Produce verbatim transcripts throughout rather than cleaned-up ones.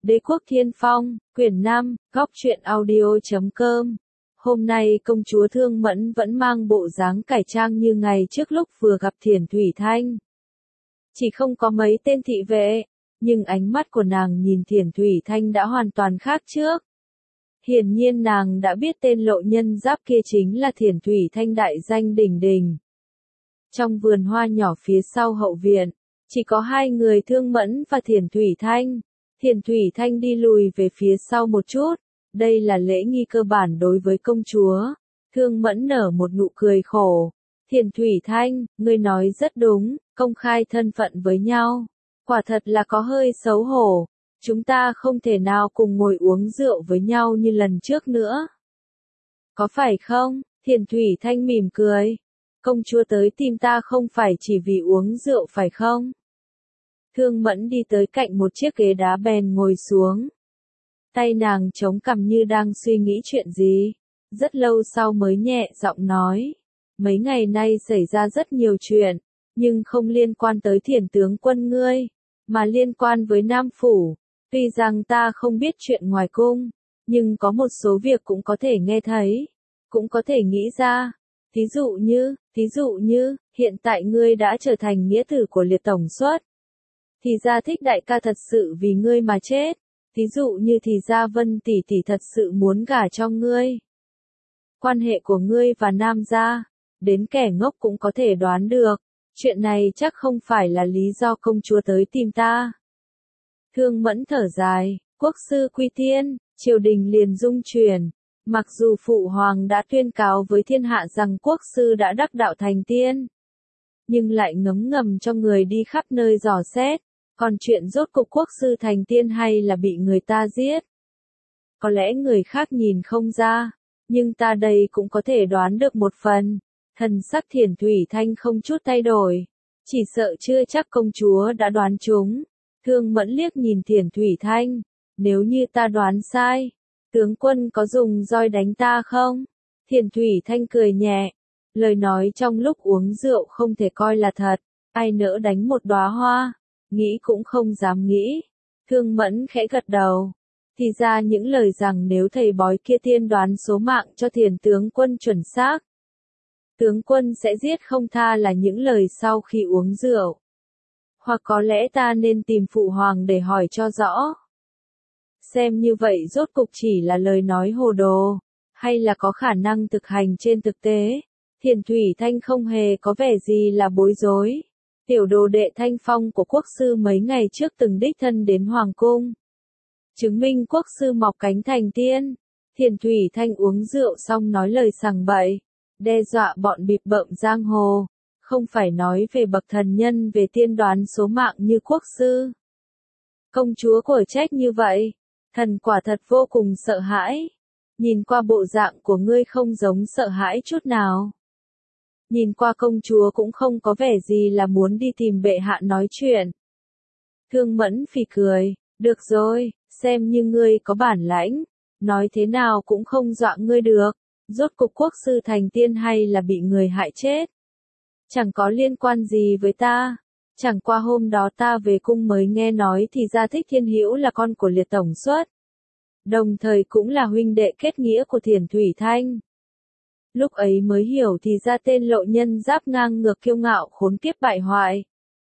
Đế quốc Thiên Phong, quyển năm, góc truyện audio chấm com. Hôm nay công chúa Thương Mẫn vẫn mang bộ dáng cải trang như ngày trước lúc vừa gặp Thiền Thủy Thanh. Chỉ không có mấy tên thị vệ, nhưng ánh mắt của nàng nhìn Thiền Thủy Thanh đã hoàn toàn khác trước. Hiển nhiên nàng đã biết tên lộ nhân giáp kia chính là Thiền Thủy Thanh đại danh đỉnh đỉnh. Trong vườn hoa nhỏ phía sau hậu viện, chỉ có hai người Thương Mẫn và Thiền Thủy Thanh. Thiền Thủy Thanh đi lùi về phía sau một chút, đây là lễ nghi cơ bản đối với công chúa. Thương Mẫn nở một nụ cười khổ. Thiền Thủy Thanh, ngươi nói rất đúng, công khai thân phận với nhau. Quả thật là có hơi xấu hổ, chúng ta không thể nào cùng ngồi uống rượu với nhau như lần trước nữa. Có phải không? Thiền Thủy Thanh mỉm cười. Công chúa tới tìm ta không phải chỉ vì uống rượu phải không? Thương Mẫn đi tới cạnh một chiếc ghế đá bèn ngồi xuống. Tay nàng chống cằm như đang suy nghĩ chuyện gì. Rất lâu sau mới nhẹ giọng nói. Mấy ngày nay xảy ra rất nhiều chuyện, nhưng không liên quan tới Thiền tướng quân ngươi, mà liên quan với Nam Phủ. Tuy rằng ta không biết chuyện ngoài cung, nhưng có một số việc cũng có thể nghe thấy, cũng có thể nghĩ ra. Thí dụ như, thí dụ như, hiện tại ngươi đã trở thành nghĩa tử của Liệt Tổng Suất. Thì ra Thích đại ca thật sự vì ngươi mà chết. Thí dụ như thì ra Vân tỷ tỷ thật sự muốn gả cho ngươi. Quan hệ của ngươi và Nam gia, đến kẻ ngốc cũng có thể đoán được. Chuyện này chắc không phải là lý do công chúa tới tìm ta. Thương Mẫn thở dài, quốc sư quy thiên, triều đình liền rung chuyển. Mặc dù phụ hoàng đã tuyên cáo với thiên hạ rằng quốc sư đã đắc đạo thành tiên, nhưng lại ngấm ngầm cho người đi khắp nơi dò xét. Còn chuyện rốt cục quốc sư thành tiên hay là bị người ta giết? Có lẽ người khác nhìn không ra, nhưng ta đây cũng có thể đoán được một phần. Thần sắc Thiền Thủy Thanh không chút thay đổi. Chỉ sợ chưa chắc công chúa đã đoán trúng. Thương Mẫn liếc nhìn Thiền Thủy Thanh. Nếu như ta đoán sai, tướng quân có dùng roi đánh ta không? Thiền Thủy Thanh cười nhẹ. Lời nói trong lúc uống rượu không thể coi là thật. Ai nỡ đánh một đóa hoa? Nghĩ cũng không dám nghĩ. Thương Mẫn khẽ gật đầu. Thì ra những lời rằng nếu thầy bói kia tiên đoán số mạng cho Thiền tướng quân chuẩn xác, tướng quân sẽ giết không tha là những lời sau khi uống rượu. Hoặc có lẽ ta nên tìm phụ hoàng để hỏi cho rõ. Xem như vậy rốt cục chỉ là lời nói hồ đồ, hay là có khả năng thực hành trên thực tế. Thiền Thủy Thanh không hề có vẻ gì là bối rối. Tiểu đồ đệ Thanh Phong của quốc sư mấy ngày trước từng đích thân đến Hoàng cung, chứng minh quốc sư mọc cánh thành tiên. Thiền Thủy Thanh uống rượu xong nói lời sằng bậy, đe dọa bọn bịp bợm giang hồ, không phải nói về bậc thần nhân về tiên đoán số mạng như quốc sư. Công chúa của trách như vậy, thần quả thật vô cùng sợ hãi. Nhìn qua bộ dạng của ngươi không giống sợ hãi chút nào. Nhìn qua công chúa cũng không có vẻ gì là muốn đi tìm bệ hạ nói chuyện. Thương Mẫn phì cười, được rồi, xem như ngươi có bản lãnh, nói thế nào cũng không dọa ngươi được. Rốt cục quốc sư thành tiên hay là bị người hại chết? Chẳng có liên quan gì với ta. Chẳng qua hôm đó ta về cung mới nghe nói thì ra Thích Thiên Hữu là con của Liệt Tổng Suất, đồng thời cũng là huynh đệ kết nghĩa của Thiền Thủy Thanh. Lúc ấy mới hiểu thì ra tên lộ nhân giáp ngang ngược kiêu ngạo khốn kiếp bại hoại.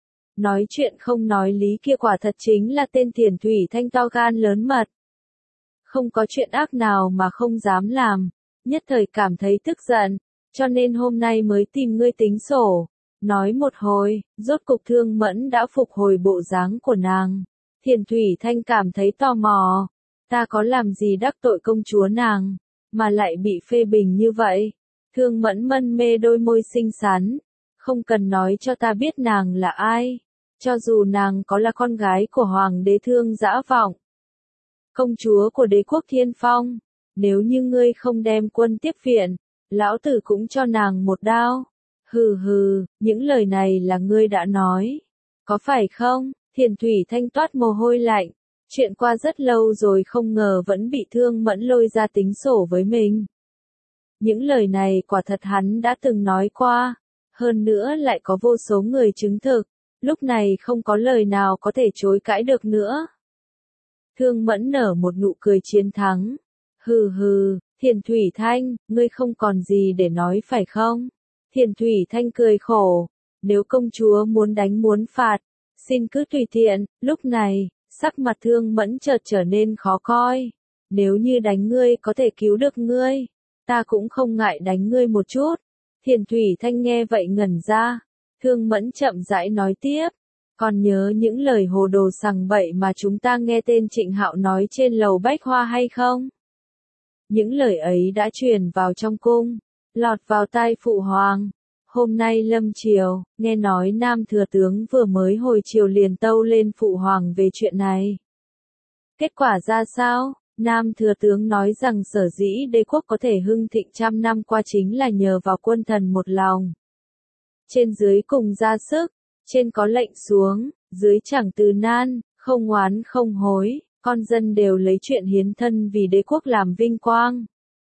Nói chuyện không nói lý kia quả thật chính là tên Thiền Thủy Thanh to gan lớn mật. Không có chuyện ác nào mà không dám làm. Nhất thời cảm thấy tức giận, cho nên hôm nay mới tìm ngươi tính sổ. Nói một hồi, rốt cục Thương Mẫn đã phục hồi bộ dáng của nàng. Thiền Thủy Thanh cảm thấy tò mò. Ta có làm gì đắc tội công chúa nàng, mà lại bị phê bình như vậy? Thương Mẫn mân mê đôi môi xinh xắn. Không cần nói cho ta biết nàng là ai. Cho dù nàng có là con gái của Hoàng đế Thương Dã Vọng, công chúa của đế quốc Thiên Phong, nếu như ngươi không đem quân tiếp viện, lão tử cũng cho nàng một đao. Hừ hừ, những lời này là ngươi đã nói, có phải không? Thiền Thủy Thanh toát mồ hôi lạnh. Chuyện qua rất lâu rồi không ngờ vẫn bị Thương Mẫn lôi ra tính sổ với mình. Những lời này quả thật hắn đã từng nói qua, hơn nữa lại có vô số người chứng thực, lúc này không có lời nào có thể chối cãi được nữa. Thương Mẫn nở một nụ cười chiến thắng. Hừ hừ, Thiền Thủy Thanh, ngươi không còn gì để nói phải không? Thiền Thủy Thanh cười khổ. Nếu công chúa muốn đánh muốn phạt, xin cứ tùy tiện. Lúc này, sắc mặt Thương Mẫn chợt trở nên khó coi. Nếu như đánh ngươi có thể cứu được ngươi, ta cũng không ngại đánh ngươi một chút. Thiền Thủy Thanh nghe vậy ngẩn ra. Thương Mẫn chậm rãi nói tiếp. Còn nhớ những lời hồ đồ sằng bậy mà chúng ta nghe tên Trịnh Hạo nói trên lầu Bách Hoa hay không? Những lời ấy đã truyền vào trong cung, lọt vào tai phụ hoàng. Hôm nay lâm triều, nghe nói Nam thừa tướng vừa mới hồi chiều liền tâu lên phụ hoàng về chuyện này. Kết quả ra sao? Nam thừa tướng nói rằng sở dĩ đế quốc có thể hưng thịnh trăm năm qua chính là nhờ vào quân thần một lòng. Trên dưới cùng ra sức, trên có lệnh xuống, dưới chẳng từ nan, không oán không hối, con dân đều lấy chuyện hiến thân vì đế quốc làm vinh quang.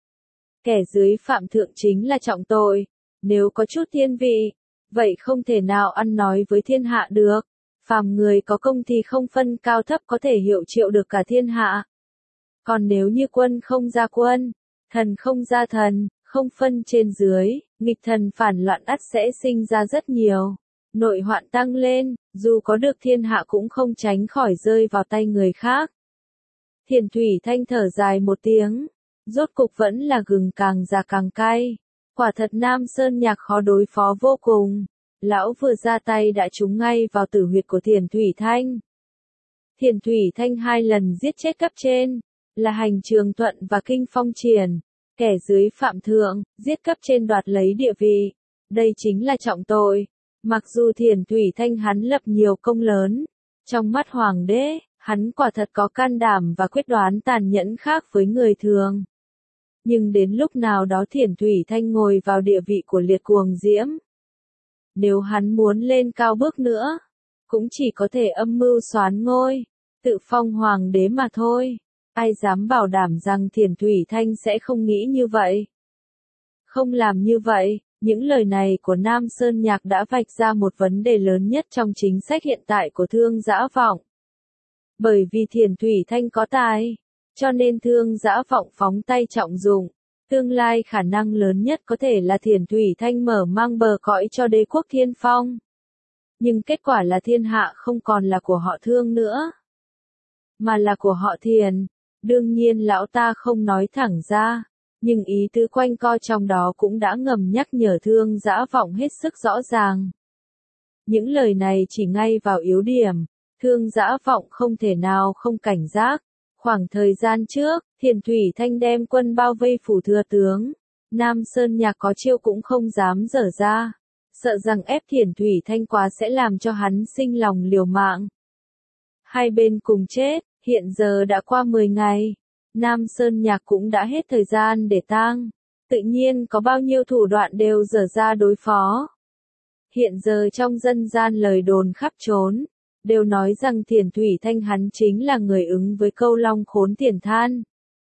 Kẻ dưới phạm thượng chính là trọng tội, nếu có chút thiên vị, vậy không thể nào ăn nói với thiên hạ được. Phàm người có công thì không phân cao thấp có thể hiệu triệu được cả thiên hạ. Còn nếu như quân không ra quân, thần không ra thần, không phân trên dưới, nghịch thần phản loạn ắt sẽ sinh ra rất nhiều. Nội hoạn tăng lên, dù có được thiên hạ cũng không tránh khỏi rơi vào tay người khác. Thiền Thủy Thanh thở dài một tiếng, rốt cục vẫn là gừng càng già càng cay. Quả thật Nam Sơn Nhạc khó đối phó vô cùng. Lão vừa ra tay đã trúng ngay vào tử huyệt của Thiền Thủy Thanh. Thiền Thủy Thanh hai lần giết chết cấp trên, là Hành Trường Thuận và Kinh Phong Triển. Kẻ dưới phạm thượng, giết cấp trên đoạt lấy địa vị. Đây chính là trọng tội. Mặc dù Thiền Thủy Thanh hắn lập nhiều công lớn, trong mắt hoàng đế, hắn quả thật có can đảm và quyết đoán tàn nhẫn khác với người thường. Nhưng đến lúc nào đó Thiền Thủy Thanh ngồi vào địa vị của liệt cuồng diễm. Nếu hắn muốn lên cao bước nữa, cũng chỉ có thể âm mưu soán ngôi, tự phong hoàng đế mà thôi. Ai dám bảo đảm rằng Thiền Thủy Thanh sẽ không nghĩ như vậy? Không làm như vậy, những lời này của Nam Sơn Nhạc đã vạch ra một vấn đề lớn nhất trong chính sách hiện tại của Thương Dã Vọng. Bởi vì Thiền Thủy Thanh có tài, cho nên Thương Dã Vọng phóng tay trọng dụng. Tương lai khả năng lớn nhất có thể là Thiền Thủy Thanh mở mang bờ cõi cho đế quốc Thiên Phong. Nhưng kết quả là thiên hạ không còn là của họ Thương nữa, mà là của họ Thiền. Đương nhiên lão ta không nói thẳng ra, nhưng ý tứ quanh co trong đó cũng đã ngầm nhắc nhở Thương Dã Vọng hết sức rõ ràng. Những lời này chỉ ngay vào yếu điểm, Thương Dã Vọng không thể nào không cảnh giác. Khoảng thời gian trước, Thiền Thủy Thanh đem quân bao vây phủ thừa tướng. Nam Sơn Nhạc có chiêu cũng không dám dở ra, sợ rằng ép Thiền Thủy Thanh quá sẽ làm cho hắn sinh lòng liều mạng. Hai bên cùng chết, hiện giờ đã qua mười ngày. Nam Sơn Nhạc cũng đã hết thời gian để tang. Tự nhiên có bao nhiêu thủ đoạn đều dở ra đối phó. Hiện giờ trong dân gian lời đồn khắp trốn, đều nói rằng Thiền Thủy Thanh hắn chính là người ứng với câu long khốn tiền than.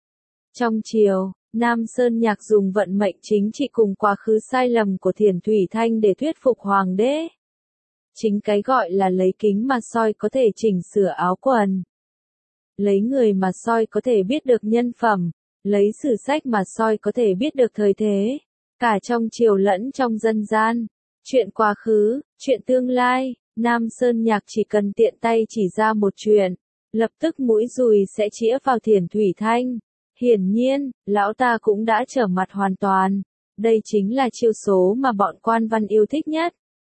Trong triều, Nam Sơn Nhạc dùng vận mệnh chính trị cùng quá khứ sai lầm của Thiền Thủy Thanh để thuyết phục hoàng đế. Chính cái gọi là lấy kính mà soi có thể chỉnh sửa áo quần. Lấy người mà soi có thể biết được nhân phẩm, lấy sử sách mà soi có thể biết được thời thế, cả trong triều lẫn trong dân gian. Chuyện quá khứ, chuyện tương lai, Nam Sơn Nhạc chỉ cần tiện tay chỉ ra một chuyện, lập tức mũi dùi sẽ chĩa vào Thiền Thủy Thanh. Hiển nhiên, lão ta cũng đã trở mặt hoàn toàn. Đây chính là chiêu số mà bọn quan văn yêu thích nhất,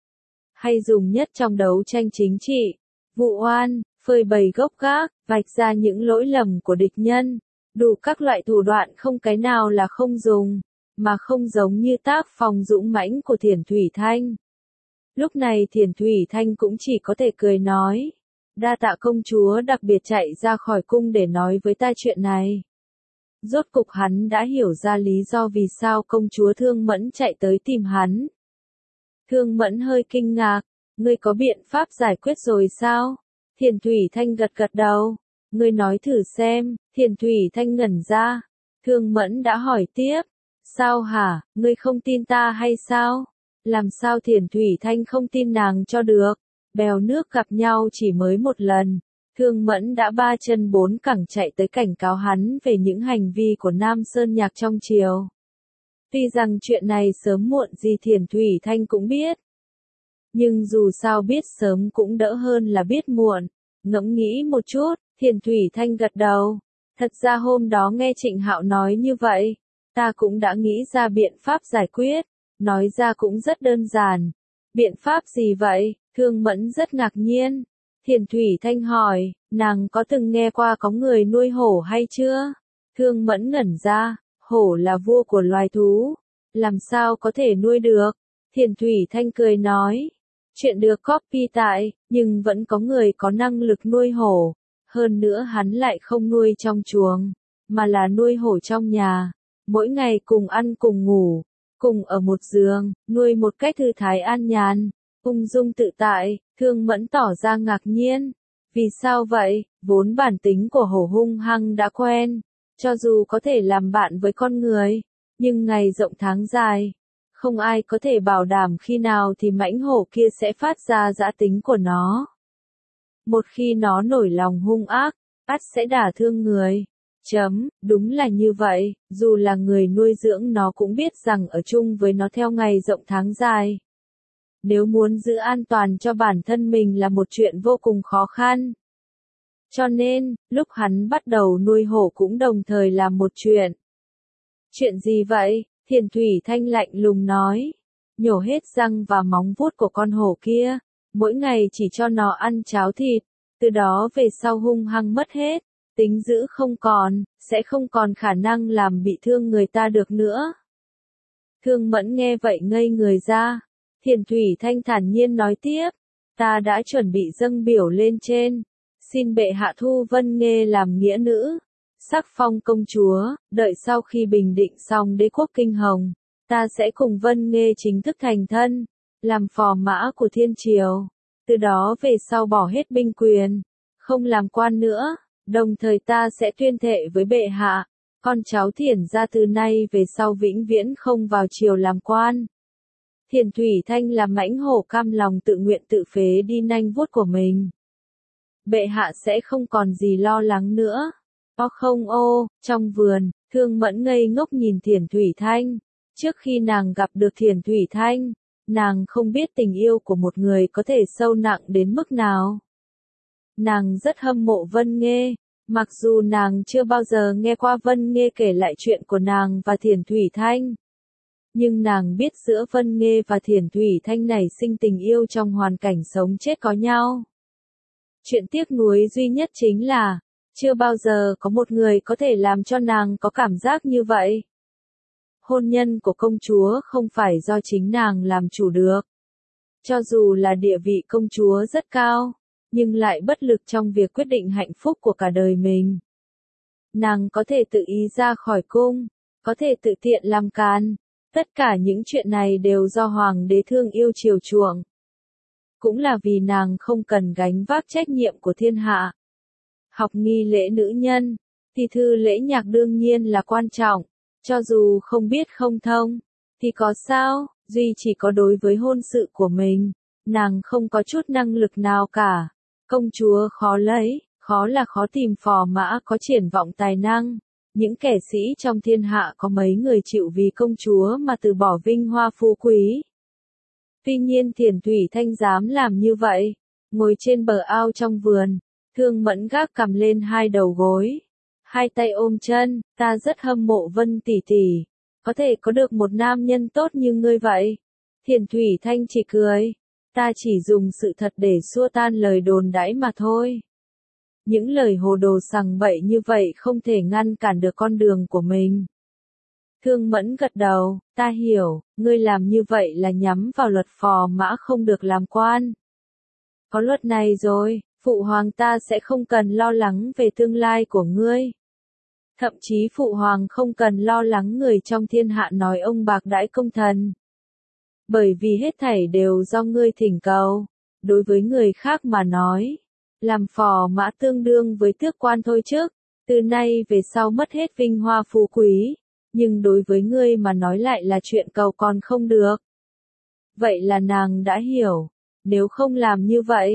hay dùng nhất trong đấu tranh chính trị. Vụ oan, phơi bày gốc gác, vạch ra những lỗi lầm của địch nhân. Đủ các loại thủ đoạn không cái nào là không dùng, mà không giống như tác phong dũng mãnh của Thiền Thủy Thanh. Lúc này Thiền Thủy Thanh cũng chỉ có thể cười nói. Đa tạ công chúa đặc biệt chạy ra khỏi cung để nói với ta chuyện này. Rốt cục hắn đã hiểu ra lý do vì sao công chúa Thương Mẫn chạy tới tìm hắn. Thương Mẫn hơi kinh ngạc, ngươi có biện pháp giải quyết rồi sao? Thiền Thủy Thanh gật gật đầu, ngươi nói thử xem. Thiền Thủy Thanh ngẩn ra, Thương Mẫn đã hỏi tiếp, sao hả, ngươi không tin ta hay sao? Làm sao Thiền Thủy Thanh không tin nàng cho được? Bèo nước gặp nhau chỉ mới một lần, Thương Mẫn đã ba chân bốn cẳng chạy tới cảnh cáo hắn về những hành vi của Nam Sơn Nhạc trong triều. Tuy rằng chuyện này sớm muộn gì Thiền Thủy Thanh cũng biết. Nhưng dù sao biết sớm cũng đỡ hơn là biết muộn. Ngẫm nghĩ một chút, Thiền Thủy Thanh gật đầu. Thật ra hôm đó nghe Trịnh Hạo nói như vậy, ta cũng đã nghĩ ra biện pháp giải quyết. Nói ra cũng rất đơn giản. Biện pháp gì vậy? Thương Mẫn rất ngạc nhiên. Thiền Thủy Thanh hỏi, nàng có từng nghe qua có người nuôi hổ hay chưa? Thương Mẫn ngẩn ra, hổ là vua của loài thú, làm sao có thể nuôi được? Thiền Thủy Thanh cười nói, chuyện được copy tại, nhưng vẫn có người có năng lực nuôi hổ. Hơn nữa hắn lại không nuôi trong chuồng, mà là nuôi hổ trong nhà. Mỗi ngày cùng ăn cùng ngủ, cùng ở một giường, nuôi một cách thư thái an nhàn, ung dung tự tại. Thương Mẫn tỏ ra ngạc nhiên. Vì sao vậy? Vốn bản tính của hổ hung hăng đã quen, cho dù có thể làm bạn với con người, nhưng ngày rộng tháng dài, không ai có thể bảo đảm khi nào thì mãnh hổ kia sẽ phát ra dã tính của nó. Một khi nó nổi lòng hung ác, ắt sẽ đả thương người. Chấm, đúng là như vậy, dù là người nuôi dưỡng nó cũng biết rằng ở chung với nó theo ngày rộng tháng dài. Nếu muốn giữ an toàn cho bản thân mình là một chuyện vô cùng khó khăn. Cho nên, lúc hắn bắt đầu nuôi hổ cũng đồng thời làm một chuyện. Chuyện gì vậy? Thiền Thủy Thanh lạnh lùng nói. Nhổ hết răng và móng vuốt của con hổ kia, mỗi ngày chỉ cho nó ăn cháo thịt, từ đó về sau hung hăng mất hết, tính dữ không còn, sẽ không còn khả năng làm bị thương người ta được nữa. Thương Mẫn nghe vậy ngây người ra. Thiền Thủy Thanh thản nhiên nói tiếp, ta đã chuẩn bị dâng biểu lên trên, xin bệ hạ thu Vân Nghê làm nghĩa nữ, sắc phong công chúa, đợi sau khi bình định xong đế quốc Kinh Hồng, ta sẽ cùng Vân Nghê chính thức thành thân, làm phò mã của thiên triều, từ đó về sau bỏ hết binh quyền, không làm quan nữa, đồng thời ta sẽ tuyên thệ với bệ hạ, con cháu Thiền gia từ nay về sau vĩnh viễn không vào triều làm quan. Thiền Thủy Thanh là mãnh hổ cam lòng tự nguyện tự phế đi nanh vuốt của mình. Bệ hạ sẽ không còn gì lo lắng nữa. O không ô, trong vườn, Thương Mẫn ngây ngốc nhìn Thiền Thủy Thanh. Trước khi nàng gặp được Thiền Thủy Thanh, nàng không biết tình yêu của một người có thể sâu nặng đến mức nào. Nàng rất hâm mộ Vân Nghê, mặc dù nàng chưa bao giờ nghe qua Vân Nghê kể lại chuyện của nàng và Thiền Thủy Thanh. Nhưng nàng biết giữa Vân Nghê và Thiền Thủy Thanh nảy sinh tình yêu trong hoàn cảnh sống chết có nhau. Chuyện tiếc nuối duy nhất chính là, chưa bao giờ có một người có thể làm cho nàng có cảm giác như vậy. Hôn nhân của công chúa không phải do chính nàng làm chủ được. Cho dù là địa vị công chúa rất cao, nhưng lại bất lực trong việc quyết định hạnh phúc của cả đời mình. Nàng có thể tự ý ra khỏi cung, có thể tự tiện làm can. Tất cả những chuyện này đều do hoàng đế thương yêu chiều chuộng. Cũng là vì nàng không cần gánh vác trách nhiệm của thiên hạ. Học nghi lễ nữ nhân, thì thư lễ nhạc đương nhiên là quan trọng, cho dù không biết không thông, thì có sao, duy chỉ có đối với hôn sự của mình, nàng không có chút năng lực nào cả. Công chúa khó lấy, khó là khó tìm phò mã có triển vọng tài năng. Những kẻ sĩ trong thiên hạ có mấy người chịu vì công chúa mà từ bỏ vinh hoa phú quý. Tuy nhiên Thiền Thủy Thanh dám làm như vậy. Ngồi trên bờ ao trong vườn, Thương Mẫn gác cằm lên hai đầu gối, hai tay ôm chân, ta rất hâm mộ Vân tỷ tỷ, có thể có được một nam nhân tốt như ngươi vậy. Thiền Thủy Thanh chỉ cười, ta chỉ dùng sự thật để xua tan lời đồn đãi mà thôi. Những lời hồ đồ sằng bậy như vậy không thể ngăn cản được con đường của mình. Thương Mẫn gật đầu, ta hiểu, ngươi làm như vậy là nhắm vào luật phò mã không được làm quan. Có luật này rồi, phụ hoàng ta sẽ không cần lo lắng về tương lai của ngươi. Thậm chí phụ hoàng không cần lo lắng người trong thiên hạ nói ông bạc đãi công thần. Bởi vì hết thảy đều do ngươi thỉnh cầu, đối với người khác mà nói. Làm phò mã tương đương với tước quan thôi chứ, từ nay về sau mất hết vinh hoa phú quý, nhưng đối với ngươi mà nói lại là chuyện cầu còn không được. Vậy là nàng đã hiểu, nếu không làm như vậy,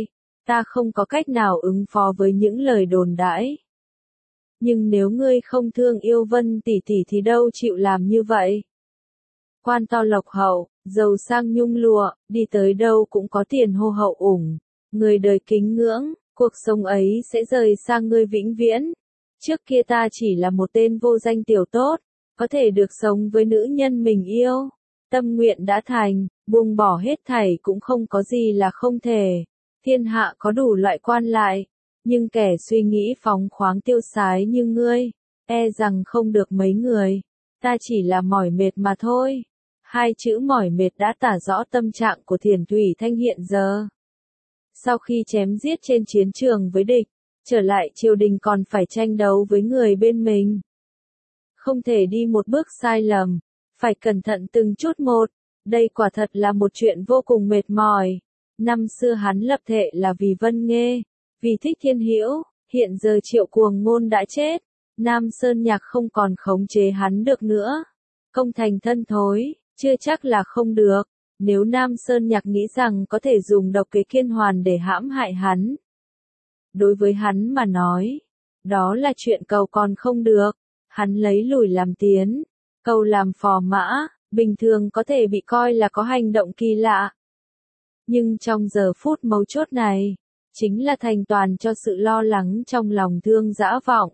ta không có cách nào ứng phó với những lời đồn đãi. Nhưng nếu ngươi không thương yêu Vân tỷ tỷ thì đâu chịu làm như vậy. Quan to lộc hậu, giàu sang nhung lụa, đi tới đâu cũng có tiền hô hậu ủng. Người đời kính ngưỡng, cuộc sống ấy sẽ rời sang ngươi vĩnh viễn. Trước kia ta chỉ là một tên vô danh tiểu tốt, có thể được sống với nữ nhân mình yêu. Tâm nguyện đã thành, buông bỏ hết thảy cũng không có gì là không thể. Thiên hạ có đủ loại quan lại, nhưng kẻ suy nghĩ phóng khoáng tiêu sái như ngươi, e rằng không được mấy người. Ta chỉ là mỏi mệt mà thôi. Hai chữ mỏi mệt đã tả rõ tâm trạng của Thiền Thủy Thanh hiện giờ. Sau khi chém giết trên chiến trường với địch, trở lại triều đình còn phải tranh đấu với người bên mình. Không thể đi một bước sai lầm, phải cẩn thận từng chút một. Đây quả thật là một chuyện vô cùng mệt mỏi. Năm xưa hắn lập thệ là vì Vân Nghê, vì Thích Thiên Hữu, hiện giờ Triệu Cuồng Ngôn đã chết, Nam Sơn Nhạc không còn khống chế hắn được nữa. Công thành thân thối, chưa chắc là không được. Nếu Nam Sơn Nhạc nghĩ rằng có thể dùng độc kế Kiên Hoàn để hãm hại hắn, đối với hắn mà nói, đó là chuyện cầu còn không được. Hắn lấy lùi làm tiến, cầu làm phò mã, bình thường có thể bị coi là có hành động kỳ lạ. Nhưng trong giờ phút mấu chốt này, chính là thành toàn cho sự lo lắng trong lòng Thương Dã Vọng.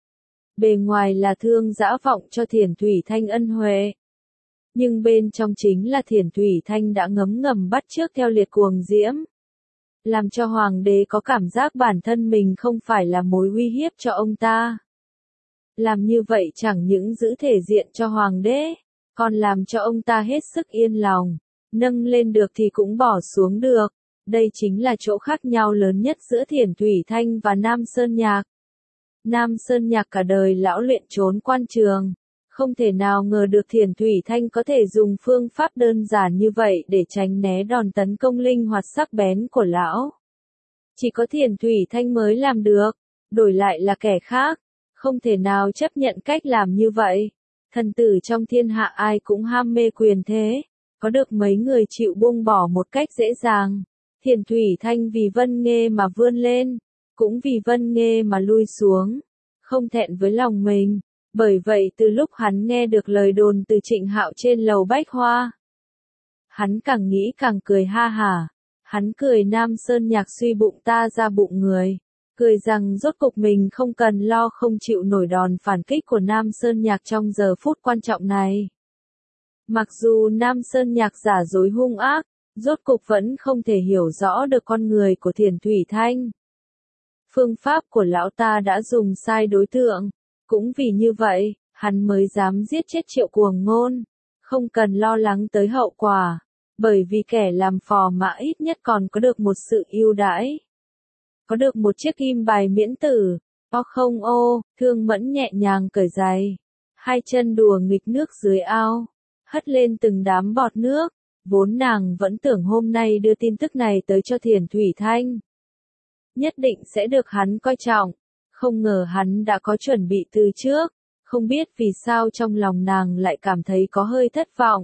Bề ngoài là Thương Dã Vọng cho Thiền Thủy Thanh ân huệ, nhưng bên trong chính là Thiền Thủy Thanh đã ngấm ngầm bắt chước theo liệt cuồng diễm, làm cho hoàng đế có cảm giác bản thân mình không phải là mối uy hiếp cho ông ta. Làm như vậy chẳng những giữ thể diện cho hoàng đế, còn làm cho ông ta hết sức yên lòng, nâng lên được thì cũng bỏ xuống được. Đây chính là chỗ khác nhau lớn nhất giữa Thiền Thủy Thanh và Nam Sơn Nhạc. Nam Sơn Nhạc cả đời lão luyện trốn quan trường, không thể nào ngờ được Thiền Thủy Thanh có thể dùng phương pháp đơn giản như vậy để tránh né đòn tấn công linh hoạt sắc bén của lão. Chỉ có Thiền Thủy Thanh mới làm được, đổi lại là kẻ khác, không thể nào chấp nhận cách làm như vậy. Thần tử trong thiên hạ ai cũng ham mê quyền thế, có được mấy người chịu buông bỏ một cách dễ dàng. Thiền Thủy Thanh vì Vân Nghê mà vươn lên, cũng vì Vân Nghê mà lui xuống, không thẹn với lòng mình. Bởi vậy từ lúc hắn nghe được lời đồn từ Trịnh Hạo trên lầu Bách Hoa, hắn càng nghĩ càng cười ha hả. Hắn cười Nam Sơn Nhạc suy bụng ta ra bụng người, cười rằng rốt cục mình không cần lo không chịu nổi đòn phản kích của Nam Sơn Nhạc trong giờ phút quan trọng này. Mặc dù Nam Sơn Nhạc giả dối hung ác, rốt cục vẫn không thể hiểu rõ được con người của Thiền Thủy Thanh. Phương pháp của lão ta đã dùng sai đối tượng, cũng vì như vậy, hắn mới dám giết chết Triệu Cuồng Ngôn, không cần lo lắng tới hậu quả, bởi vì kẻ làm phò mã ít nhất còn có được một sự ưu đãi. Có được một chiếc kim bài miễn tử. O không ô, Thương Mẫn nhẹ nhàng cởi giày, hai chân đùa nghịch nước dưới ao, hất lên từng đám bọt nước. Vốn nàng vẫn tưởng hôm nay đưa tin tức này tới cho Thiền Thủy Thanh, nhất định sẽ được hắn coi trọng, không ngờ hắn đã có chuẩn bị từ trước, không biết vì sao trong lòng nàng lại cảm thấy có hơi thất vọng.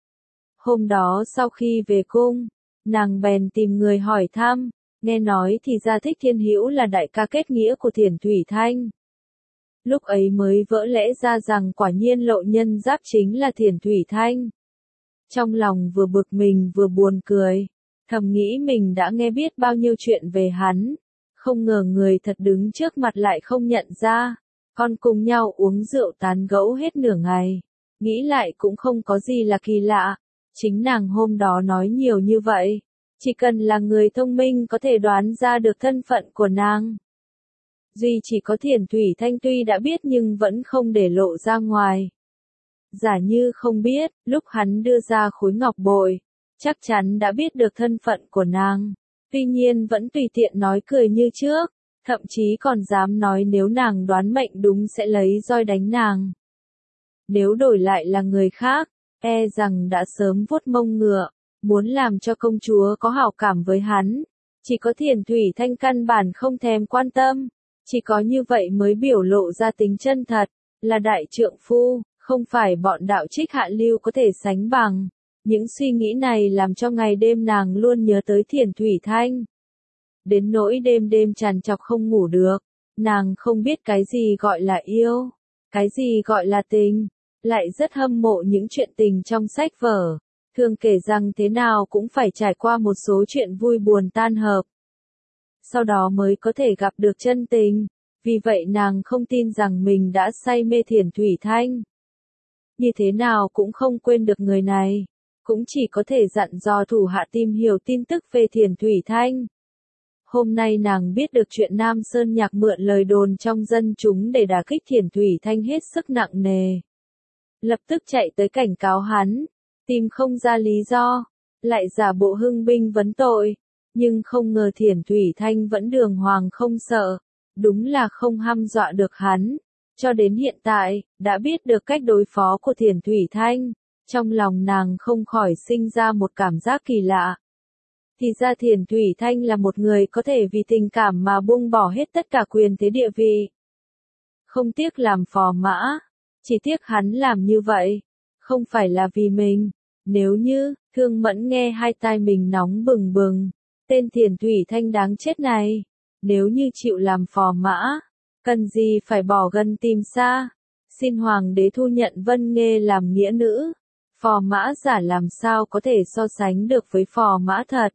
Hôm đó sau khi về cung, nàng bèn tìm người hỏi thăm, nghe nói thì ra Thích Thiên Hữu là đại ca kết nghĩa của Thiền Thủy Thanh. Lúc ấy mới vỡ lẽ ra rằng quả nhiên lộ nhân giáp chính là Thiền Thủy Thanh. Trong lòng vừa bực mình vừa buồn cười, thầm nghĩ mình đã nghe biết bao nhiêu chuyện về hắn, không ngờ người thật đứng trước mặt lại không nhận ra. Con cùng nhau uống rượu tán gẫu hết nửa ngày, nghĩ lại cũng không có gì là kỳ lạ, chính nàng hôm đó nói nhiều như vậy, chỉ cần là người thông minh có thể đoán ra được thân phận của nàng. Duy chỉ có Thiền Thủy Thanh tuy đã biết nhưng vẫn không để lộ ra ngoài. Giả như không biết, lúc hắn đưa ra khối ngọc bội, chắc chắn đã biết được thân phận của nàng. Tuy nhiên vẫn tùy tiện nói cười như trước, thậm chí còn dám nói nếu nàng đoán mệnh đúng sẽ lấy roi đánh nàng. Nếu đổi lại là người khác, e rằng đã sớm vuốt mông ngựa, muốn làm cho công chúa có hảo cảm với hắn. Chỉ có Thiền Thủy Thanh căn bản không thèm quan tâm, chỉ có như vậy mới biểu lộ ra tính chân thật, là đại trượng phu, không phải bọn đạo trích hạ lưu có thể sánh bằng. Những suy nghĩ này làm cho ngày đêm nàng luôn nhớ tới Thiền Thủy Thanh. đến nỗi đêm đêm trằn trọc không ngủ được. Nàng không biết cái gì gọi là yêu, cái gì gọi là tình, lại rất hâm mộ những chuyện tình trong sách vở, thường kể rằng thế nào cũng phải trải qua một số chuyện vui buồn tan hợp. Sau đó mới có thể gặp được chân tình, vì vậy nàng không tin rằng mình đã say mê Thiền Thủy Thanh. Như thế nào cũng không quên được người này, cũng chỉ có thể dặn dò thủ hạ tìm hiểu tin tức về Thiền Thủy Thanh. Hôm nay nàng biết được chuyện Nam Sơn Nhạc mượn lời đồn trong dân chúng để đả kích Thiền Thủy Thanh hết sức nặng nề. Lập tức chạy tới cảnh cáo hắn, tìm không ra lý do, lại giả bộ hưng binh vấn tội, nhưng không ngờ Thiền Thủy Thanh vẫn đường hoàng không sợ, đúng là không hăm dọa được hắn. Cho đến hiện tại, đã biết được cách đối phó của Thiền Thủy Thanh, trong lòng nàng không khỏi sinh ra một cảm giác kỳ lạ. Thì ra Thiền Thủy Thanh là một người có thể vì tình cảm mà buông bỏ hết tất cả quyền thế địa vị. Không tiếc làm phò mã, chỉ tiếc hắn làm như vậy, không phải là vì mình. Nếu như, Thương Mẫn nghe hai tai mình nóng bừng bừng, tên Thiền Thủy Thanh đáng chết này, nếu như chịu làm phò mã, cần gì phải bỏ gần tìm xa, xin Hoàng đế thu nhận Vân Nghê làm nghĩa nữ, phò mã giả làm sao có thể so sánh được với phò mã thật.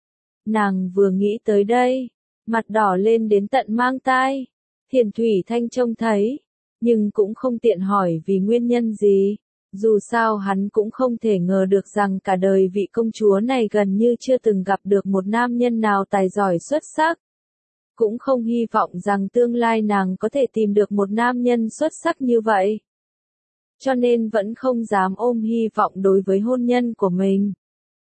Nàng vừa nghĩ tới đây, mặt đỏ lên đến tận mang tai. Thiền Thủy Thanh trông thấy, nhưng cũng không tiện hỏi vì nguyên nhân gì. Dù sao hắn cũng không thể ngờ được rằng cả đời vị công chúa này gần như chưa từng gặp được một nam nhân nào tài giỏi xuất sắc. Cũng không hy vọng rằng tương lai nàng có thể tìm được một nam nhân xuất sắc như vậy. Cho nên vẫn không dám ôm hy vọng đối với hôn nhân của mình.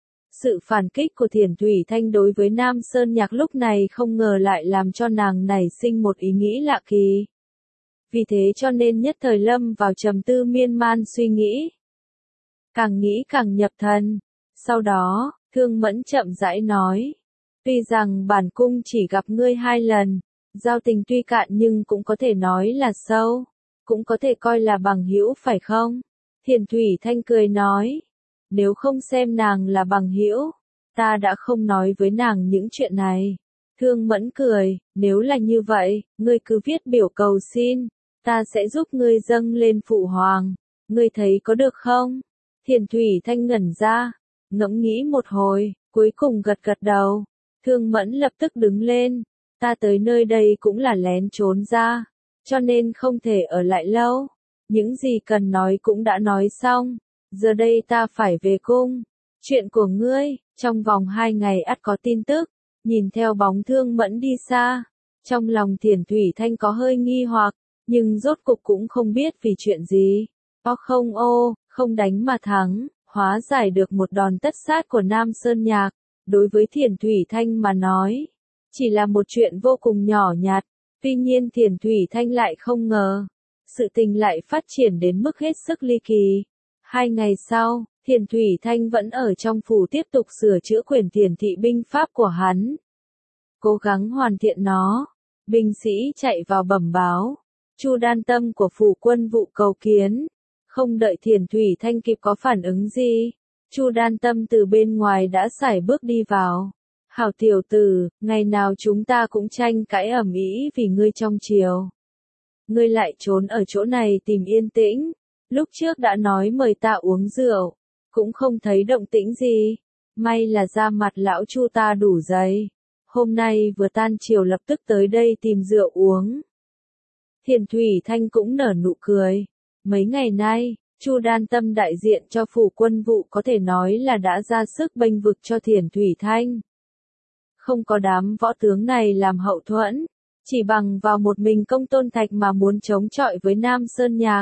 Sự phản kích của Thiền Thủy Thanh đối với Nam Sơn Nhạc lúc này không ngờ lại làm cho nàng nảy sinh một ý nghĩ lạ kỳ. Vì thế cho nên nhất thời lâm vào trầm tư miên man suy nghĩ. Càng nghĩ càng nhập thần. Sau đó, Thương Mẫn chậm rãi nói. Tuy rằng bản cung chỉ gặp ngươi hai lần, giao tình tuy cạn nhưng cũng có thể nói là sâu, cũng có thể coi là bằng hữu phải không? Thiền Thủy Thanh cười nói. Nếu không xem nàng là bằng hữu, ta đã không nói với nàng những chuyện này. Thương Mẫn cười, nếu là như vậy, ngươi cứ viết biểu cầu xin, ta sẽ giúp ngươi dâng lên phụ hoàng, ngươi thấy có được không? Thiền Thủy Thanh ngẩn ra, ngẫm nghĩ một hồi, cuối cùng gật gật đầu. Thương Mẫn lập tức đứng lên, ta tới nơi đây cũng là lén trốn ra, cho nên không thể ở lại lâu. Những gì cần nói cũng đã nói xong. Giờ đây ta phải về cung. Chuyện của ngươi, trong vòng hai ngày ắt có tin tức. Nhìn theo bóng Thương Mẫn đi xa, trong lòng Thiền Thủy Thanh có hơi nghi hoặc, nhưng rốt cục cũng không biết vì chuyện gì. O không ô, không đánh mà thắng, hóa giải được một đòn tất sát của Nam Sơn Nhạc. Đối với Thiền Thủy Thanh mà nói, chỉ là một chuyện vô cùng nhỏ nhặt. Tuy nhiên Thiền Thủy Thanh lại không ngờ, sự tình lại phát triển đến mức hết sức ly kỳ. Hai ngày sau, Thiền Thủy Thanh vẫn ở trong phủ tiếp tục sửa chữa quyển Thiền thị binh pháp của hắn. Cố gắng hoàn thiện nó. Binh sĩ chạy vào bẩm báo. Chu Đan Tâm của phủ quân vụ cầu kiến. Không đợi Thiền Thủy Thanh kịp có phản ứng gì, Chu Đan Tâm từ bên ngoài đã sải bước đi vào. Hảo tiểu tử, ngày nào chúng ta cũng tranh cãi ầm ĩ vì ngươi trong triều. Ngươi lại trốn ở chỗ này tìm yên tĩnh. Lúc trước đã nói mời ta uống rượu, cũng không thấy động tĩnh gì. May là da mặt lão Chu ta đủ dày. Hôm nay vừa tan chiều lập tức tới đây tìm rượu uống. Thiền Thủy Thanh cũng nở nụ cười. Mấy ngày nay, Chu Đan Tâm đại diện cho phủ quân vụ có thể nói là đã ra sức bênh vực cho Thiền Thủy Thanh. Không có đám võ tướng này làm hậu thuẫn, chỉ bằng vào một mình Công Tôn Thạch mà muốn chống chọi với Nam Sơn Nhạc.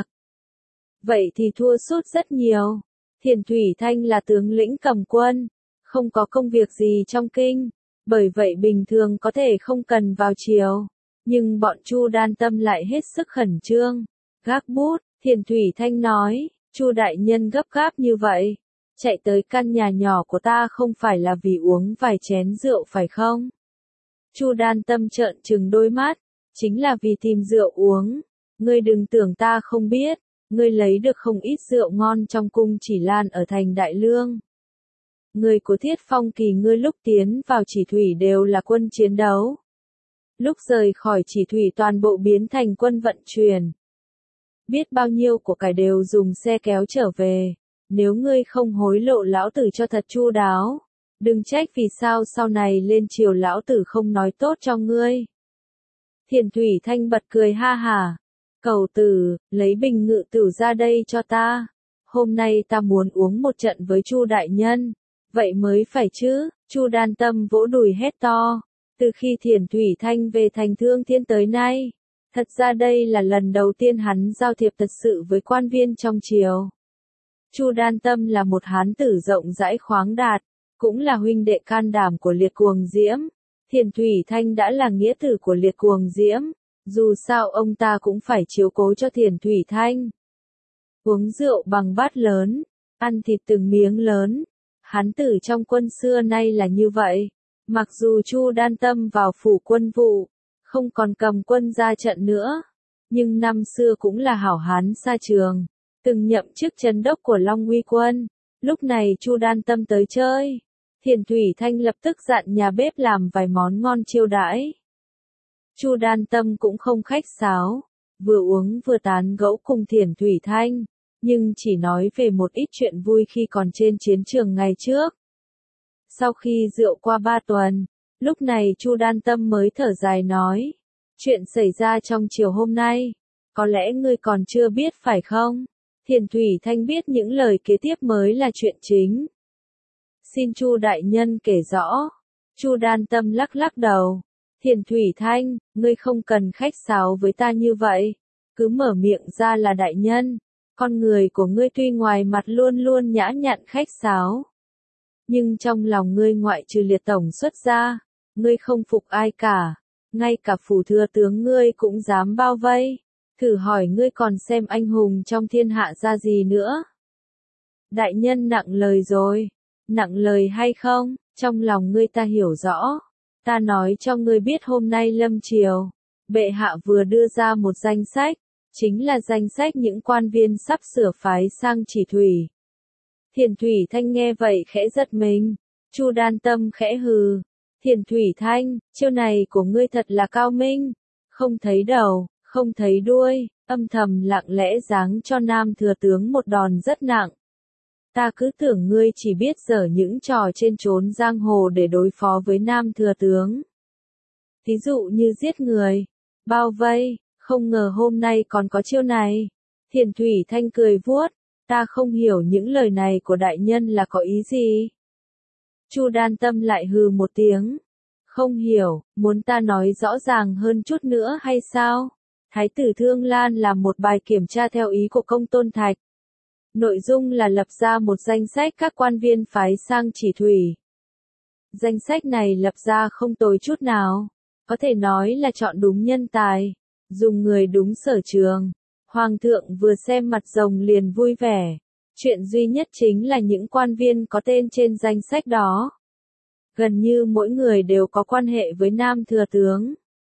Vậy thì thua sút rất nhiều. Thiền Thủy Thanh là tướng lĩnh cầm quân, không có công việc gì trong kinh, bởi vậy bình thường có thể không cần vào triều. Nhưng bọn Chu Đan Tâm lại hết sức khẩn trương. Gác bút, Thiền Thủy Thanh nói, Chu đại nhân gấp gáp như vậy, chạy tới căn nhà nhỏ của ta không phải là vì uống vài chén rượu phải không? Chu Đan Tâm trợn trừng đôi mắt, chính là vì tìm rượu uống. Ngươi đừng tưởng ta không biết, ngươi lấy được không ít rượu ngon trong cung Chỉ Lan ở thành Đại Lương. Người của Thiết Phong Kỳ ngươi lúc tiến vào Chỉ Thủy đều là quân chiến đấu. Lúc rời khỏi Chỉ Thủy toàn bộ biến thành quân vận chuyển. Biết bao nhiêu của cải đều dùng xe kéo trở về. Nếu ngươi không hối lộ lão tử cho thật chu đáo, đừng trách vì sao sau này lên triều lão tử không nói tốt cho ngươi. Thiền Thủy Thanh bật cười ha hả. Cầu tử, lấy bình ngự tửu ra đây cho ta. Hôm nay ta muốn uống một trận với Chu đại nhân. Vậy mới phải chứ, Chu Đan Tâm vỗ đùi hét to. Từ khi Thiền Thủy Thanh về thành Thương Thiên tới nay, thật ra đây là lần đầu tiên hắn giao thiệp thật sự với quan viên trong triều. Chu Đan Tâm là một hán tử rộng rãi khoáng đạt, cũng là huynh đệ can đảm của Liệt Cuồng Diễm. Thiền Thủy Thanh đã là nghĩa tử của Liệt Cuồng Diễm, dù sao ông ta cũng phải chiếu cố cho Thiền Thủy Thanh. Uống rượu bằng bát lớn, ăn thịt từng miếng lớn, hán tử trong quân xưa nay là như vậy. Mặc dù Chu Đan Tâm vào phủ quân vụ, không còn cầm quân ra trận nữa, nhưng năm xưa cũng là hảo hán xa trường, từng nhậm chức trấn đốc của Long Uy quân. Lúc này Chu Đan Tâm tới chơi, Thiền Thủy Thanh lập tức dặn nhà bếp làm vài món ngon chiêu đãi. Chu Đan Tâm cũng không khách sáo, vừa uống vừa tán gẫu cùng Thiền Thủy Thanh, nhưng chỉ nói về một ít chuyện vui khi còn trên chiến trường ngày trước. Sau khi rượu qua ba tuần, lúc này Chu Đan Tâm mới thở dài nói, chuyện xảy ra trong chiều hôm nay, có lẽ ngươi còn chưa biết phải không? Thiền Thủy Thanh biết những lời kế tiếp mới là chuyện chính. Xin Chu đại nhân kể rõ. Chu Đan Tâm lắc lắc đầu. Thiền Thủy Thanh, ngươi không cần khách sáo với ta như vậy, cứ mở miệng ra là đại nhân. Con người của ngươi tuy ngoài mặt luôn luôn nhã nhặn khách sáo, nhưng trong lòng ngươi ngoại trừ Liệt tổng xuất ra, ngươi không phục ai cả, ngay cả phủ thừa tướng ngươi cũng dám bao vây. Thử hỏi ngươi còn xem anh hùng trong thiên hạ ra gì nữa? Đại nhân nặng lời rồi. Nặng lời hay không, trong lòng ngươi ta hiểu rõ. Ta nói cho ngươi biết hôm nay lâm triều, bệ hạ vừa đưa ra một danh sách, chính là danh sách những quan viên sắp sửa phái sang Chỉ Thủy. Thiền Thủy Thanh nghe vậy khẽ giật mình. Chu Đan Tâm khẽ hừ. Thiền Thủy Thanh, chiêu này của ngươi thật là cao minh. Không thấy đầu, không thấy đuôi, âm thầm lặng lẽ giáng cho Nam thừa tướng một đòn rất nặng. Ta cứ tưởng ngươi chỉ biết dở những trò trên trốn giang hồ để đối phó với Nam thừa tướng. Ví dụ như giết người, bao vây, không ngờ hôm nay còn có chiêu này. Thiền Thủy Thanh cười vuốt, ta không hiểu những lời này của đại nhân là có ý gì. Chu Đan Tâm lại hừ một tiếng. Không hiểu, muốn ta nói rõ ràng hơn chút nữa hay sao? Thái tử Thương Lan làm một bài kiểm tra theo ý của Công Tôn Thạch. Nội dung là lập ra một danh sách các quan viên phái sang Chỉ Thủy. Danh sách này lập ra không tồi chút nào, có thể nói là chọn đúng nhân tài, dùng người đúng sở trường. Hoàng thượng vừa xem mặt rồng liền vui vẻ. Chuyện duy nhất chính là những quan viên có tên trên danh sách đó, gần như mỗi người đều có quan hệ với Nam thừa tướng.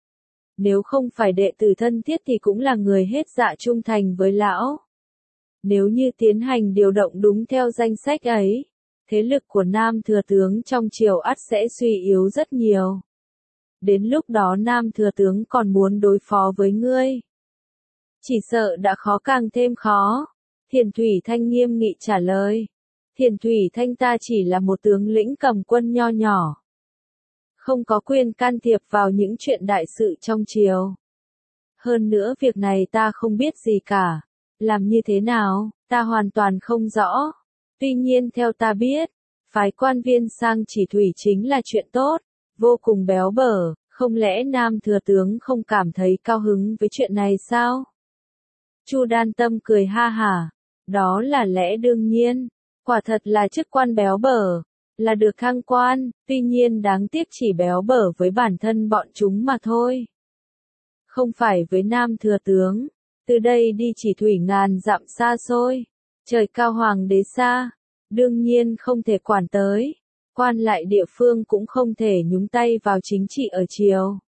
Nếu không phải đệ tử thân thiết thì cũng là người hết dạ trung thành với lão. Nếu như tiến hành điều động đúng theo danh sách ấy, thế lực của Nam thừa tướng trong triều ắt sẽ suy yếu rất nhiều. Đến lúc đó Nam thừa tướng còn muốn đối phó với ngươi, chỉ sợ đã khó càng thêm khó. Thiền Thủy Thanh nghiêm nghị trả lời. Thiền Thủy Thanh ta chỉ là một tướng lĩnh cầm quân nho nhỏ, không có quyền can thiệp vào những chuyện đại sự trong triều. Hơn nữa việc này ta không biết gì cả. Làm như thế nào, ta hoàn toàn không rõ. Tuy nhiên theo ta biết, phái quan viên sang Chỉ Thủy chính là chuyện tốt, vô cùng béo bở, không lẽ Nam thừa tướng không cảm thấy cao hứng với chuyện này sao? Chu Đan Tâm cười ha hả, đó là lẽ đương nhiên, quả thật là chức quan béo bở, là được thăng quan, tuy nhiên đáng tiếc chỉ béo bở với bản thân bọn chúng mà thôi. Không phải với Nam thừa tướng. Từ đây đi Chỉ Thủy ngàn dặm xa xôi, trời cao hoàng đế xa, đương nhiên không thể quản tới, quan lại địa phương cũng không thể nhúng tay vào chính trị ở triều.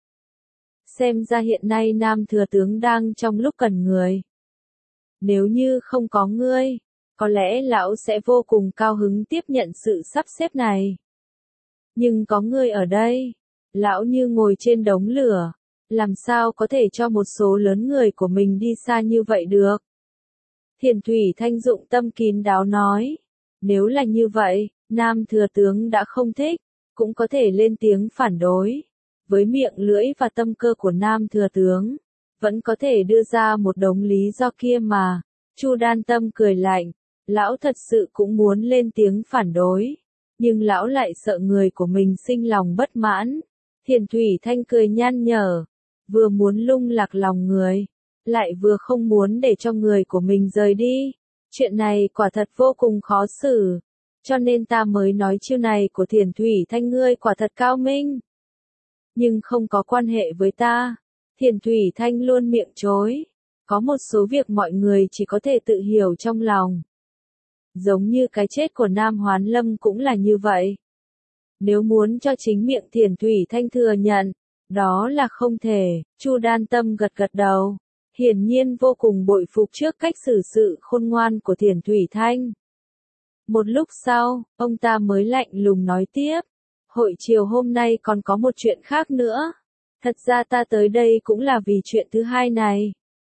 Xem ra hiện nay Nam thừa tướng đang trong lúc cần người. Nếu như không có ngươi, có lẽ lão sẽ vô cùng cao hứng tiếp nhận sự sắp xếp này. Nhưng có người ở đây, lão như ngồi trên đống lửa, làm sao có thể cho một số lớn người của mình đi xa như vậy được? Thiền Thủy Thanh dụng tâm kín đáo nói, nếu là như vậy, Nam thừa tướng đã không thích, cũng có thể lên tiếng phản đối. Với miệng lưỡi và tâm cơ của Nam thừa tướng, vẫn có thể đưa ra một đống lý do kia mà. Chu Đan Tâm cười lạnh, lão thật sự cũng muốn lên tiếng phản đối, nhưng lão lại sợ người của mình sinh lòng bất mãn. Thiền Thủy Thanh cười nhăn nhở, vừa muốn lung lạc lòng người, lại vừa không muốn để cho người của mình rời đi. Chuyện này quả thật vô cùng khó xử, cho nên ta mới nói chiêu này của Thiền Thủy Thanh ngươi quả thật cao minh. Nhưng không có quan hệ với ta. Thiền Thủy Thanh luôn miệng chối. Có một số việc mọi người chỉ có thể tự hiểu trong lòng. Giống như cái chết của Nam Hoán Lâm cũng là như vậy. Nếu muốn cho chính miệng Thiền Thủy Thanh thừa nhận, đó là không thể. Chu Đan Tâm gật gật đầu, hiển nhiên vô cùng bội phục trước cách xử sự khôn ngoan của Thiền Thủy Thanh. Một lúc sau, ông ta mới lạnh lùng nói tiếp, hội chiều hôm nay còn có một chuyện khác nữa. Thật ra ta tới đây cũng là vì chuyện thứ hai này.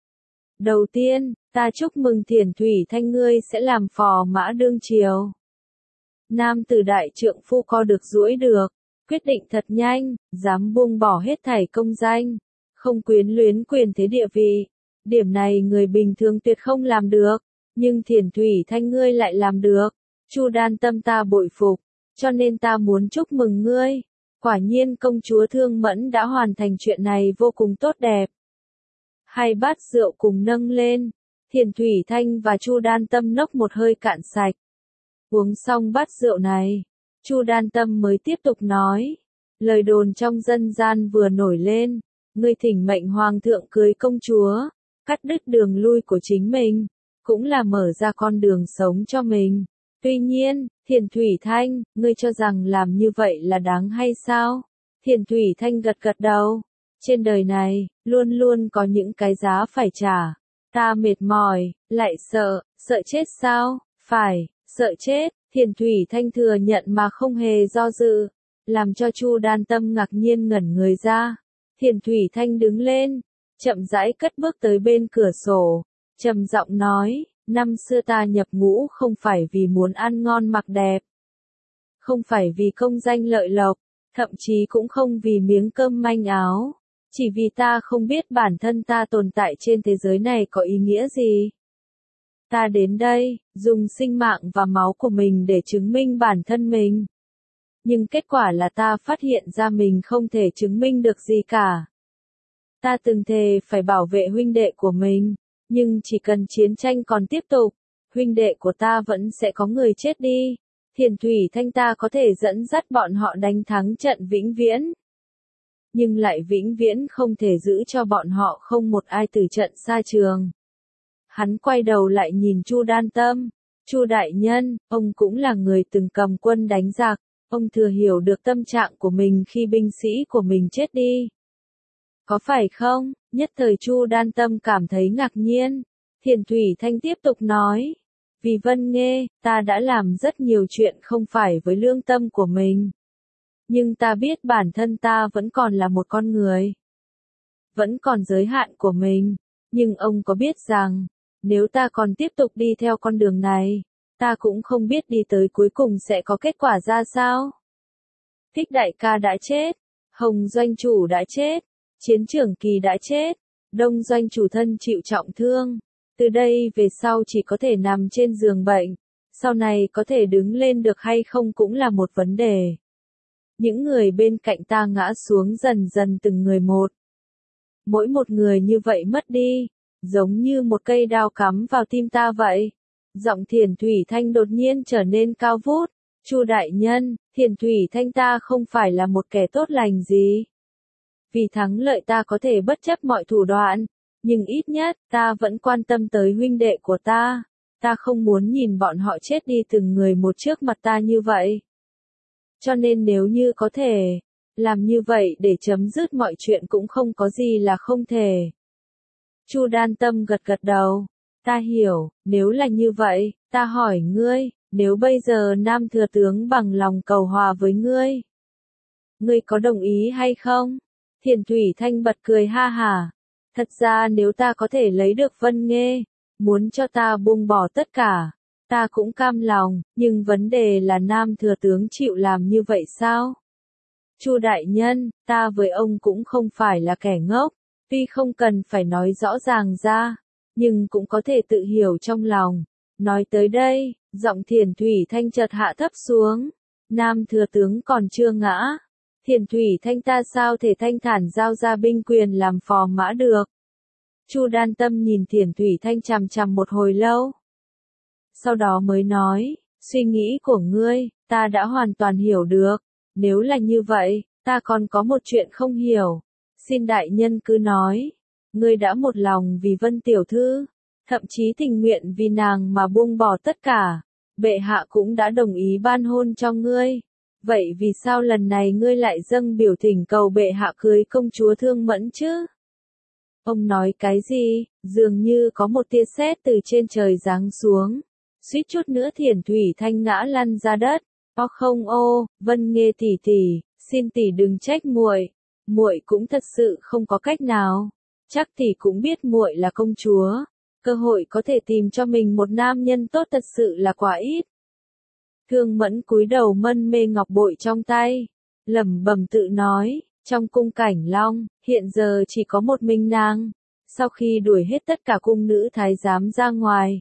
Đầu tiên, ta chúc mừng Thiền Thủy Thanh ngươi sẽ làm phò mã đương triều. Nam tử đại trượng phu co được duỗi được, quyết định thật nhanh, dám buông bỏ hết thảy công danh, không quyến luyến quyền thế địa vị. Điểm này người bình thường tuyệt không làm được, nhưng Thiền Thủy Thanh ngươi lại làm được. Chu Đan Tâm ta bội phục, cho nên ta muốn chúc mừng ngươi. Quả nhiên công chúa Thương Mẫn đã hoàn thành chuyện này vô cùng tốt đẹp. Hai bát rượu cùng nâng lên, Thiền Thủy Thanh và Chu Đan Tâm nốc một hơi cạn sạch. Uống xong bát rượu này, Chu Đan Tâm mới tiếp tục nói, lời đồn trong dân gian vừa nổi lên, ngươi thỉnh mệnh hoàng thượng cưới công chúa, cắt đứt đường lui của chính mình, cũng là mở ra con đường sống cho mình. Tuy nhiên, Thiền Thủy Thanh, ngươi cho rằng làm như vậy là đáng hay sao? Thiền Thủy Thanh gật gật đầu. Trên đời này, luôn luôn có những cái giá phải trả. Ta mệt mỏi, lại sợ, sợ chết sao? Phải, sợ chết. Thiền Thủy Thanh thừa nhận mà không hề do dự, làm cho Chu Đan Tâm ngạc nhiên ngẩn người ra. Thiền Thủy Thanh đứng lên, chậm rãi cất bước tới bên cửa sổ, trầm giọng nói, năm xưa ta nhập ngũ không phải vì muốn ăn ngon mặc đẹp, không phải vì công danh lợi lộc, thậm chí cũng không vì miếng cơm manh áo, chỉ vì ta không biết bản thân ta tồn tại trên thế giới này có ý nghĩa gì. Ta đến đây, dùng sinh mạng và máu của mình để chứng minh bản thân mình. Nhưng kết quả là ta phát hiện ra mình không thể chứng minh được gì cả. Ta từng thề phải bảo vệ huynh đệ của mình, nhưng chỉ cần chiến tranh còn tiếp tục, huynh đệ của ta vẫn sẽ có người chết đi. Thiền Thủy Thanh ta có thể dẫn dắt bọn họ đánh thắng trận vĩnh viễn, nhưng lại vĩnh viễn không thể giữ cho bọn họ không một ai từ trận xa trường. Hắn quay đầu lại nhìn Chu Đan Tâm, Chu đại nhân, ông cũng là người từng cầm quân đánh giặc, ông thừa hiểu được tâm trạng của mình khi binh sĩ của mình chết đi. Có phải không? Nhất thời Chu Đan Tâm cảm thấy ngạc nhiên. Thiền Thủy Thanh tiếp tục nói, vì Vân Nghê, ta đã làm rất nhiều chuyện không phải với lương tâm của mình. Nhưng ta biết bản thân ta vẫn còn là một con người, vẫn còn giới hạn của mình. Nhưng ông có biết rằng, nếu ta còn tiếp tục đi theo con đường này, ta cũng không biết đi tới cuối cùng sẽ có kết quả ra sao. Thích đại ca đã chết, Hồng doanh chủ đã chết, Chiến trưởng Kỳ đã chết, Đông doanh chủ thân chịu trọng thương. Từ đây về sau chỉ có thể nằm trên giường bệnh, sau này có thể đứng lên được hay không cũng là một vấn đề. Những người bên cạnh ta ngã xuống dần dần từng người một. Mỗi một người như vậy mất đi, giống như một cây đao cắm vào tim ta vậy. Giọng Thiền Thủy Thanh đột nhiên trở nên cao vút. Chu đại nhân, Thiền Thủy Thanh ta không phải là một kẻ tốt lành gì. Vì thắng lợi ta có thể bất chấp mọi thủ đoạn, nhưng ít nhất, ta vẫn quan tâm tới huynh đệ của ta. Ta không muốn nhìn bọn họ chết đi từng người một trước mặt ta như vậy. Cho nên nếu như có thể, làm như vậy để chấm dứt mọi chuyện cũng không có gì là không thể. Chu Đan Tâm gật gật đầu. Ta hiểu, nếu là như vậy, Ta hỏi ngươi, nếu bây giờ Nam thừa tướng bằng lòng cầu hòa với ngươi, ngươi có đồng ý hay không? Thiền Thủy Thanh bật cười ha hả. Thật ra nếu ta có thể lấy được Vân Nghê, muốn cho ta buông bỏ tất cả, ta cũng cam lòng, nhưng vấn đề là Nam thừa tướng chịu làm như vậy sao? Chu đại nhân, ta với ông cũng không phải là kẻ ngốc, tuy không cần phải nói rõ ràng ra, nhưng cũng có thể tự hiểu trong lòng. Nói tới đây, giọng Thiền Thủy Thanh chợt hạ thấp xuống. Nam thừa tướng còn chưa ngã, Thiền Thủy Thanh ta sao thể thanh thản giao ra binh quyền làm phò mã được? Chu Đan Tâm nhìn Thiền Thủy Thanh chằm chằm một hồi lâu. Sau đó mới nói, suy nghĩ của ngươi, ta đã hoàn toàn hiểu được. Nếu là như vậy, ta còn có một chuyện không hiểu. Xin đại nhân cứ nói, ngươi đã một lòng vì Vân tiểu thư, thậm chí tình nguyện vì nàng mà buông bỏ tất cả. Bệ hạ cũng đã đồng ý ban hôn cho ngươi. Vậy vì sao lần này ngươi lại dâng biểu thỉnh cầu bệ hạ cưới công chúa Thương Mẫn chứ? Ông nói cái gì? Dường như có một tia sét từ trên trời giáng xuống. Suýt chút nữa Thiền Thủy Thanh ngã lăn ra đất. O không ô, Vân Nghê tỷ tỷ, xin tỷ đừng trách muội. Muội cũng thật sự không có cách nào. Chắc tỷ cũng biết muội là công chúa, cơ hội có thể tìm cho mình một nam nhân tốt thật sự là quá ít. Thương Mẫn cúi đầu mân mê ngọc bội trong tay, lẩm bẩm tự nói, trong cung Cảnh Long, hiện giờ chỉ có một mình nàng. Sau khi đuổi hết tất cả cung nữ thái giám ra ngoài,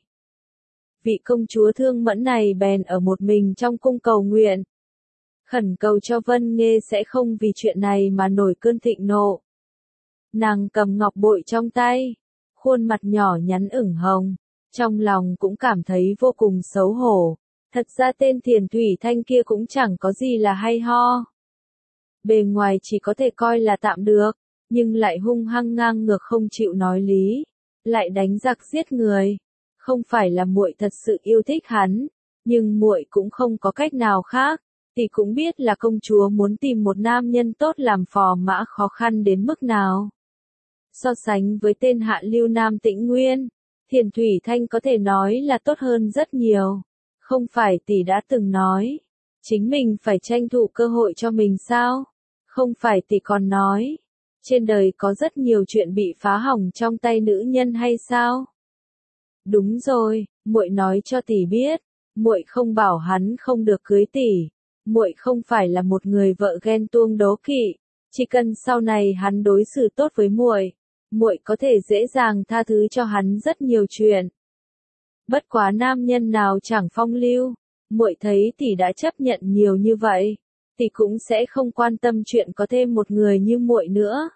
vị công chúa Thương Mẫn này bèn ở một mình trong cung cầu nguyện, khẩn cầu cho Vân Nghê sẽ không vì chuyện này mà nổi cơn thịnh nộ. Nàng cầm ngọc bội trong tay, khuôn mặt nhỏ nhắn ửng hồng, trong lòng cũng cảm thấy vô cùng xấu hổ. Thật ra tên Thiền Thủy Thanh kia cũng chẳng có gì là hay ho. Bề ngoài chỉ có thể coi là tạm được, nhưng lại hung hăng ngang ngược không chịu nói lý, lại đánh giặc giết người. Không phải là muội thật sự yêu thích hắn, nhưng muội cũng không có cách nào khác. Thì cũng biết là công chúa muốn tìm một nam nhân tốt làm phò mã khó khăn đến mức nào. So sánh với tên hạ lưu Nam Tĩnh Nguyên, Thiền Thủy Thanh có thể nói là tốt hơn rất nhiều. Không phải tỷ đã từng nói, chính mình phải tranh thủ cơ hội cho mình sao? Không phải tỷ còn nói, trên đời có rất nhiều chuyện bị phá hỏng trong tay nữ nhân hay sao? Đúng rồi, muội nói cho tỷ biết, muội không bảo hắn không được cưới tỷ. Muội không phải là một người vợ ghen tuông đố kỵ, chỉ cần sau này hắn đối xử tốt với muội, muội có thể dễ dàng tha thứ cho hắn rất nhiều chuyện. Bất quá nam nhân nào chẳng phong lưu, muội thấy tỷ đã chấp nhận nhiều như vậy, tỷ cũng sẽ không quan tâm chuyện có thêm một người như muội nữa.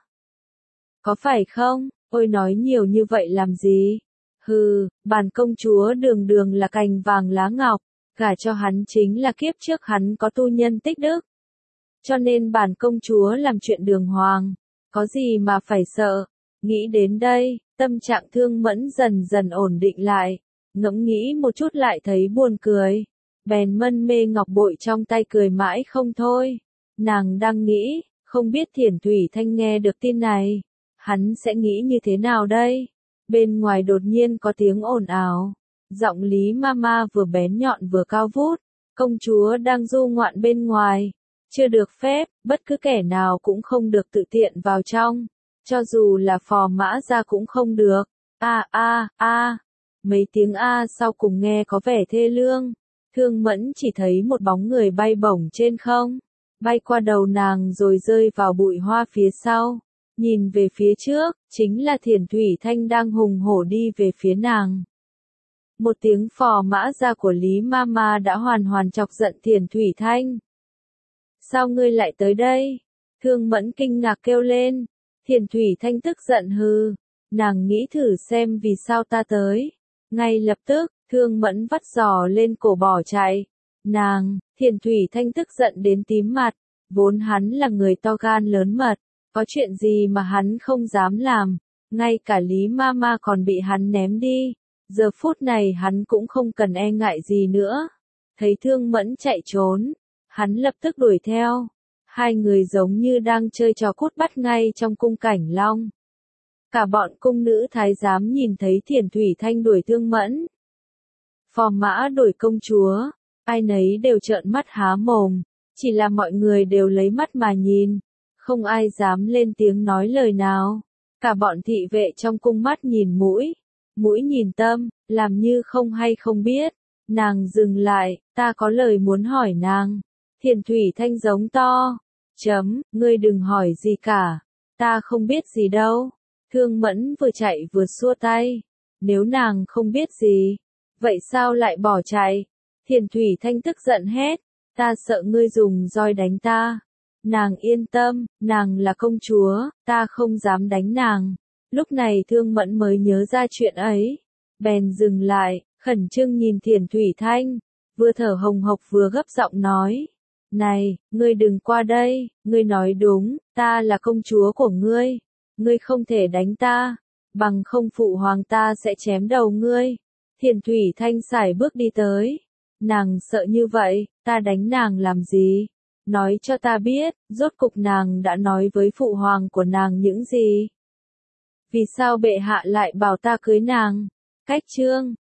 Có phải không? Ôi nói nhiều như vậy làm gì? Hừ, bản công chúa đường đường là cành vàng lá ngọc, gả cho hắn chính là kiếp trước hắn có tu nhân tích đức. Cho nên bản công chúa làm chuyện đường hoàng, có gì mà phải sợ. Nghĩ đến đây, tâm trạng Thương Mẫn dần dần ổn định lại, ngẫm nghĩ một chút lại thấy buồn cười. Bèn mân mê ngọc bội trong tay cười mãi không thôi. Nàng đang nghĩ, không biết Thiền Thủy Thanh nghe được tin này, hắn sẽ nghĩ như thế nào đây? Bên ngoài đột nhiên có tiếng ồn ào. Giọng Lý Mama vừa bén nhọn vừa cao vút, công chúa đang du ngoạn bên ngoài, chưa được phép, bất cứ kẻ nào cũng không được tự tiện vào trong, cho dù là phò mã ra cũng không được. A a a, mấy tiếng a sau cùng nghe có vẻ thê lương. Thương Mẫn chỉ thấy một bóng người bay bổng trên không, bay qua đầu nàng rồi rơi vào bụi hoa phía sau. Nhìn về phía trước, chính là Thiền Thủy Thanh đang hùng hổ đi về phía nàng. Một tiếng phò mã ra của Lý Mama đã hoàn hoàn chọc giận Thiền Thủy Thanh. Sao ngươi lại tới đây? Thương Mẫn kinh ngạc kêu lên. Thiền Thủy Thanh tức giận hừ. Nàng nghĩ thử xem vì sao ta tới. Ngay lập tức, Thương Mẫn vắt giò lên cổ bỏ chạy. Nàng, Thiền Thủy Thanh tức giận đến tím mặt. Vốn hắn là người to gan lớn mật. Có chuyện gì mà hắn không dám làm. Ngay cả Lý Mama còn bị hắn ném đi. Giờ phút này hắn cũng không cần e ngại gì nữa. Thấy Thương Mẫn chạy trốn, hắn lập tức đuổi theo. Hai người giống như đang chơi trò cút bắt ngay trong cung Cảnh Long. Cả bọn cung nữ thái giám nhìn thấy Thiền Thủy Thanh đuổi Thương Mẫn. phò mã đổi công chúa, ai nấy đều trợn mắt há mồm, chỉ là mọi người đều lấy mắt mà nhìn, không ai dám lên tiếng nói lời nào. Cả bọn thị vệ trong cung mắt nhìn mũi, mũi nhìn tâm, làm như không hay không biết. Nàng dừng lại, ta có lời muốn hỏi nàng. Thiền Thủy Thanh giống to. Chấm, ngươi đừng hỏi gì cả. Ta không biết gì đâu. Thương Mẫn vừa chạy vừa xua tay. Nếu nàng không biết gì, vậy sao lại bỏ chạy? Thiền Thủy Thanh tức giận hét. Ta sợ ngươi dùng roi đánh ta. Nàng yên tâm, nàng là công chúa, ta không dám đánh nàng. Lúc này Thương Mẫn mới nhớ ra chuyện ấy. Bèn dừng lại, khẩn trương nhìn Thiền Thủy Thanh, vừa thở hồng hộc vừa gấp giọng nói. Này, ngươi đừng qua đây, ngươi nói đúng, ta là công chúa của ngươi. Ngươi không thể đánh ta, bằng không phụ hoàng ta sẽ chém đầu ngươi. Thiền Thủy Thanh sải bước đi tới. Nàng sợ như vậy, ta đánh nàng làm gì? Nói cho ta biết, rốt cục nàng đã nói với phụ hoàng của nàng những gì? Vì sao bệ hạ lại bảo ta cưới nàng? Cách chương